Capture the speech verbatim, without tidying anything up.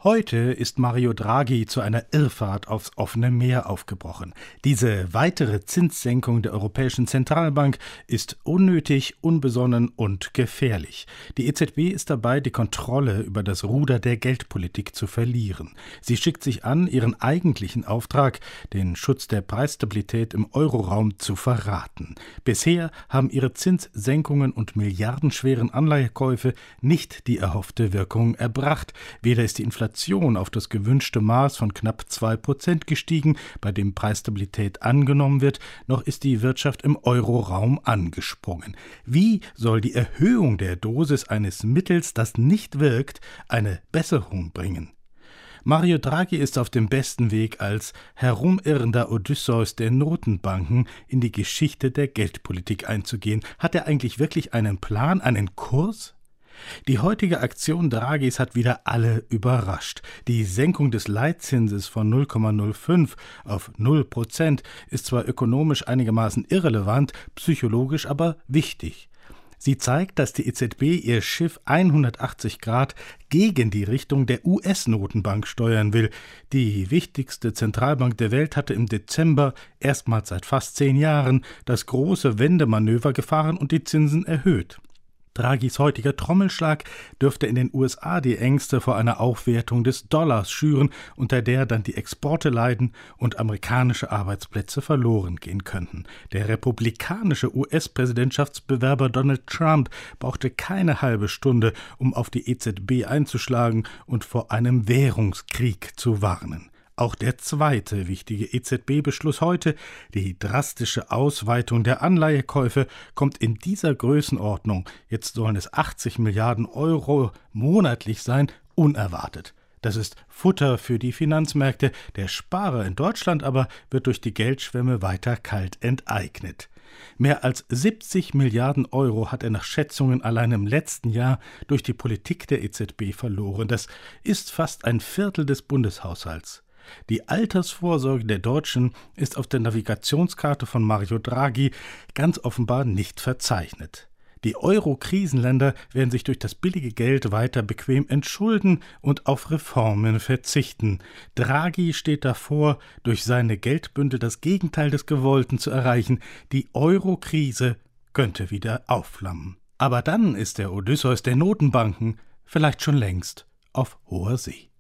Heute ist Mario Draghi zu einer Irrfahrt aufs offene Meer aufgebrochen. Diese weitere Zinssenkung der Europäischen Zentralbank ist unnötig, unbesonnen und gefährlich. Die E Z B ist dabei, die Kontrolle über das Ruder der Geldpolitik zu verlieren. Sie schickt sich an, ihren eigentlichen Auftrag, den Schutz der Preisstabilität im Euroraum, zu verraten. Bisher haben ihre Zinssenkungen und milliardenschweren Anleihekäufe nicht die erhoffte Wirkung erbracht. Weder ist die Inflation auf das gewünschte Maß von knapp zwei Prozent gestiegen, bei dem Preisstabilität angenommen wird, noch ist die Wirtschaft im Euroraum angesprungen. Wie soll die Erhöhung der Dosis eines Mittels, das nicht wirkt, eine Besserung bringen? Mario Draghi ist auf dem besten Weg, als herumirrender Odysseus der Notenbanken in die Geschichte der Geldpolitik einzugehen. Hat er eigentlich wirklich einen Plan, einen Kurs? Die heutige Aktion Draghis hat wieder alle überrascht. Die Senkung des Leitzinses von null Komma null fünf auf null Prozent ist zwar ökonomisch einigermaßen irrelevant, psychologisch aber wichtig. Sie zeigt, dass die E Z B ihr Schiff hundertachtzig Grad gegen die Richtung der U S-Notenbank steuern will. Die wichtigste Zentralbank der Welt hatte im Dezember, erstmals seit fast zehn Jahren, das große Wendemanöver gefahren und die Zinsen erhöht. Draghis heutiger Trommelschlag dürfte in den U S A die Ängste vor einer Aufwertung des Dollars schüren, unter der dann die Exporte leiden und amerikanische Arbeitsplätze verloren gehen könnten. Der republikanische U S-Präsidentschaftsbewerber Donald Trump brauchte keine halbe Stunde, um auf die E Z B einzuschlagen und vor einem Währungskrieg zu warnen. Auch der zweite wichtige E Z B-Beschluss heute, die drastische Ausweitung der Anleihekäufe, kommt in dieser Größenordnung, jetzt sollen es achtzig Milliarden Euro monatlich sein, unerwartet. Das ist Futter für die Finanzmärkte, der Sparer in Deutschland aber wird durch die Geldschwemme weiter kalt enteignet. Mehr als siebzig Milliarden Euro hat er nach Schätzungen allein im letzten Jahr durch die Politik der E Z B verloren. Das ist fast ein Viertel des Bundeshaushalts. Die Altersvorsorge der Deutschen ist auf der Navigationskarte von Mario Draghi ganz offenbar nicht verzeichnet. Die Euro-Krisenländer werden sich durch das billige Geld weiter bequem entschulden und auf Reformen verzichten. Draghi steht davor, durch seine Geldbündel das Gegenteil des Gewollten zu erreichen. Die Euro-Krise könnte wieder aufflammen. Aber dann ist der Odysseus der Notenbanken vielleicht schon längst auf hoher See.